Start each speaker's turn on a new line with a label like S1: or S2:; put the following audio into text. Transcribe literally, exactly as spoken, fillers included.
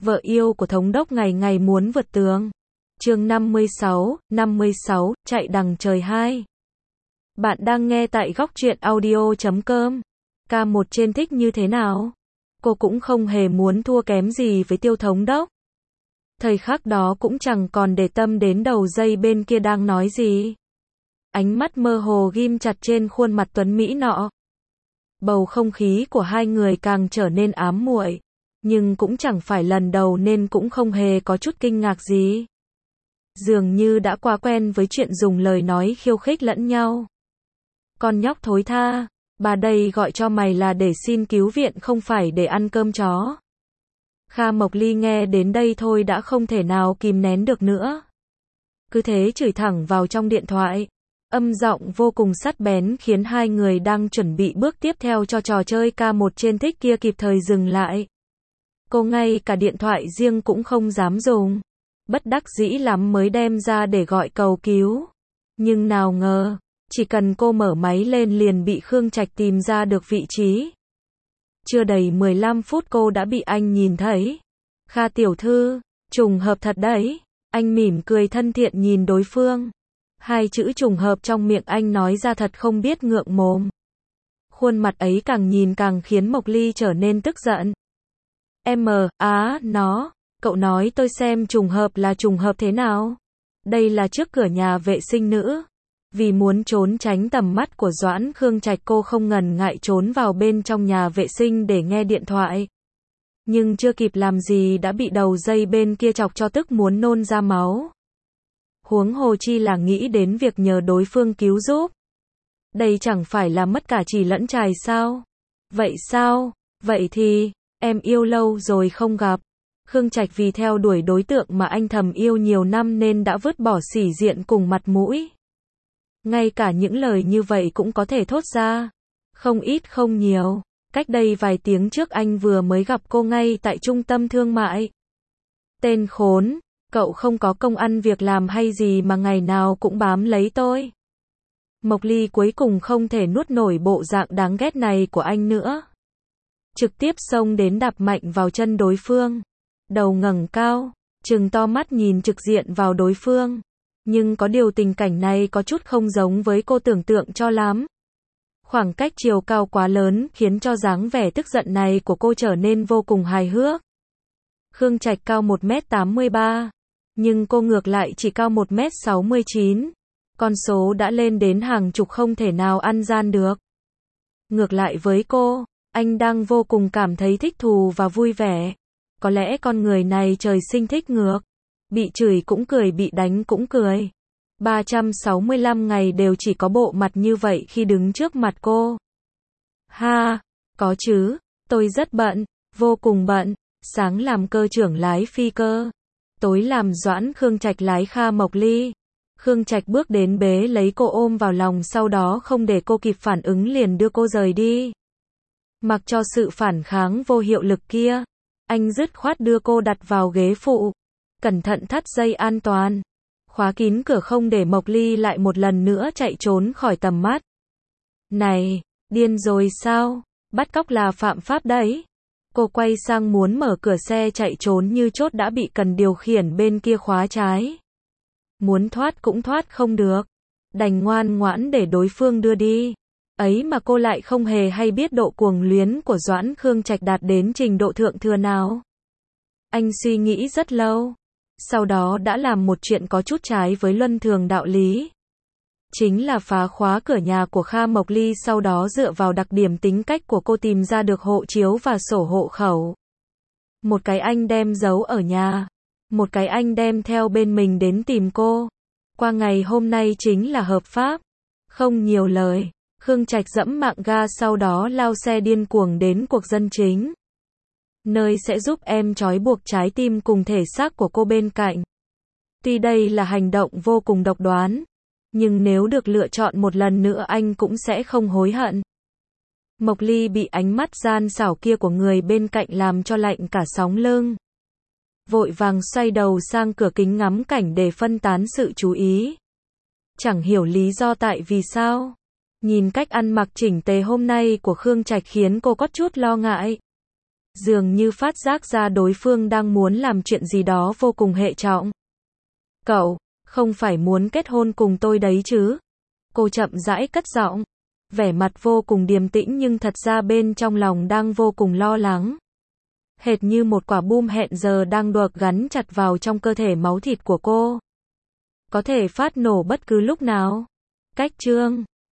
S1: Vợ yêu của thống đốc ngày ngày muốn vượt tường. Chương năm mươi sáu, năm mươi sáu, chạy đằng trời hai. Bạn đang nghe tại góc truyện audio chấm com. Ca một trên thích như thế nào? Cô cũng không hề muốn thua kém gì với Tiêu thống đốc. Thời khắc đó cũng chẳng còn để tâm đến đầu dây bên kia đang nói gì. Ánh mắt mơ hồ ghim chặt trên khuôn mặt tuấn mỹ nọ. Bầu không khí của hai người càng trở nên ám muội, nhưng cũng chẳng phải lần đầu nên cũng không hề có chút kinh ngạc gì. Dường như đã quá quen với chuyện dùng lời nói khiêu khích lẫn nhau. Con nhóc thối tha, bà đây gọi cho mày là để xin cứu viện không phải để ăn cơm chó. Kha Mộc Ly nghe đến đây thôi đã không thể nào kìm nén được nữa. Cứ thế chửi thẳng vào trong điện thoại. Âm giọng vô cùng sắc bén khiến hai người đang chuẩn bị bước tiếp theo cho trò chơi ca một trên thích kia kịp thời dừng lại. Cô ngay cả điện thoại riêng cũng không dám dùng. Bất đắc dĩ lắm mới đem ra để gọi cầu cứu. Nhưng nào ngờ, chỉ cần cô mở máy lên liền bị Khương Trạch tìm ra được vị trí. Chưa đầy mười lăm phút cô đã bị anh nhìn thấy. Kha tiểu thư, trùng hợp thật đấy. Anh mỉm cười thân thiện nhìn đối phương. Hai chữ trùng hợp trong miệng anh nói ra thật không biết ngượng mồm. Khuôn mặt ấy càng nhìn càng khiến Mộc Ly trở nên tức giận. Em à, á, nó, cậu nói tôi xem trùng hợp là trùng hợp thế nào? Đây là trước cửa nhà vệ sinh nữ. Vì muốn trốn tránh tầm mắt của Doãn Khương Trạch cô không ngần ngại trốn vào bên trong nhà vệ sinh để nghe điện thoại. Nhưng chưa kịp làm gì đã bị đầu dây bên kia chọc cho tức muốn nôn ra máu. Huống hồ chi là nghĩ đến việc nhờ đối phương cứu giúp. Đây chẳng phải là mất cả chì lẫn chài sao? Vậy sao? Vậy thì, em yêu lâu rồi không gặp. Khương Trạch vì theo đuổi đối tượng mà anh thầm yêu nhiều năm nên đã vứt bỏ sĩ diện cùng mặt mũi. Ngay cả những lời như vậy cũng có thể thốt ra. Không ít không nhiều. Cách đây vài tiếng trước anh vừa mới gặp cô ngay tại trung tâm thương mại. Tên khốn, cậu không có công ăn việc làm hay gì mà ngày nào cũng bám lấy tôi. Mộc Ly cuối cùng không thể nuốt nổi bộ dạng đáng ghét này của anh nữa. Trực tiếp xông đến đạp mạnh vào chân đối phương. Đầu ngẩng cao, trừng to mắt nhìn trực diện vào đối phương. Nhưng có điều tình cảnh này có chút không giống với cô tưởng tượng cho lắm. Khoảng cách chiều cao quá lớn khiến cho dáng vẻ tức giận này của cô trở nên vô cùng hài hước. Khương Trạch cao một mét tám mươi ba, nhưng cô ngược lại chỉ cao một mét sáu mươi chín. Con số đã lên đến hàng chục không thể nào ăn gian được. Ngược lại với cô, anh đang vô cùng cảm thấy thích thú và vui vẻ. Có lẽ con người này trời sinh thích ngược. Bị chửi cũng cười, bị đánh cũng cười. ba trăm sáu mươi lăm ngày đều chỉ có bộ mặt như vậy khi đứng trước mặt cô. Ha, có chứ, tôi rất bận, vô cùng bận. Sáng làm cơ trưởng lái phi cơ. Tối làm Doãn Khương Trạch lái Kha Mộc Ly. Khương Trạch bước đến bế lấy cô ôm vào lòng, sau đó không để cô kịp phản ứng liền đưa cô rời đi. Mặc cho sự phản kháng vô hiệu lực kia, anh dứt khoát đưa cô đặt vào ghế phụ. Cẩn thận thắt dây an toàn. Khóa kín cửa không để Mộc Ly lại một lần nữa chạy trốn khỏi tầm mắt. Này, điên rồi sao? Bắt cóc là phạm pháp đấy. Cô quay sang muốn mở cửa xe chạy trốn như chốt đã bị cần điều khiển bên kia khóa trái. Muốn thoát cũng thoát không được. Đành ngoan ngoãn để đối phương đưa đi. Ấy mà cô lại không hề hay biết độ cuồng luyến của Doãn Khương Trạch đạt đến trình độ thượng thừa nào. Anh suy nghĩ rất lâu. Sau đó đã làm một chuyện có chút trái với luân thường đạo lý. Chính là phá khóa cửa nhà của Kha Mộc Ly, sau đó dựa vào đặc điểm tính cách của cô tìm ra được hộ chiếu và sổ hộ khẩu. Một cái anh đem giấu ở nhà. Một cái anh đem theo bên mình đến tìm cô. Qua ngày hôm nay chính là hợp pháp. Không nhiều lời, Khương Trạch dẫm mạng ga sau đó lao xe điên cuồng đến cuộc dân chính. Nơi sẽ giúp em trói buộc trái tim cùng thể xác của cô bên cạnh. Tuy đây là hành động vô cùng độc đoán, nhưng nếu được lựa chọn một lần nữa anh cũng sẽ không hối hận. Mộc Ly bị ánh mắt gian xảo kia của người bên cạnh làm cho lạnh cả sóng lưng. Vội vàng xoay đầu sang cửa kính ngắm cảnh để phân tán sự chú ý. Chẳng hiểu lý do tại vì sao. Nhìn cách ăn mặc chỉnh tề hôm nay của Khương Trạch khiến cô có chút lo ngại. Dường như phát giác ra đối phương đang muốn làm chuyện gì đó vô cùng hệ trọng. Cậu, không phải muốn kết hôn cùng tôi đấy chứ? Cô chậm rãi cất giọng. Vẻ mặt vô cùng điềm tĩnh nhưng thật ra bên trong lòng đang vô cùng lo lắng. Hệt như một quả bom hẹn giờ đang được gắn chặt vào trong cơ thể máu thịt của cô. Có thể phát nổ bất cứ lúc nào. Cách chương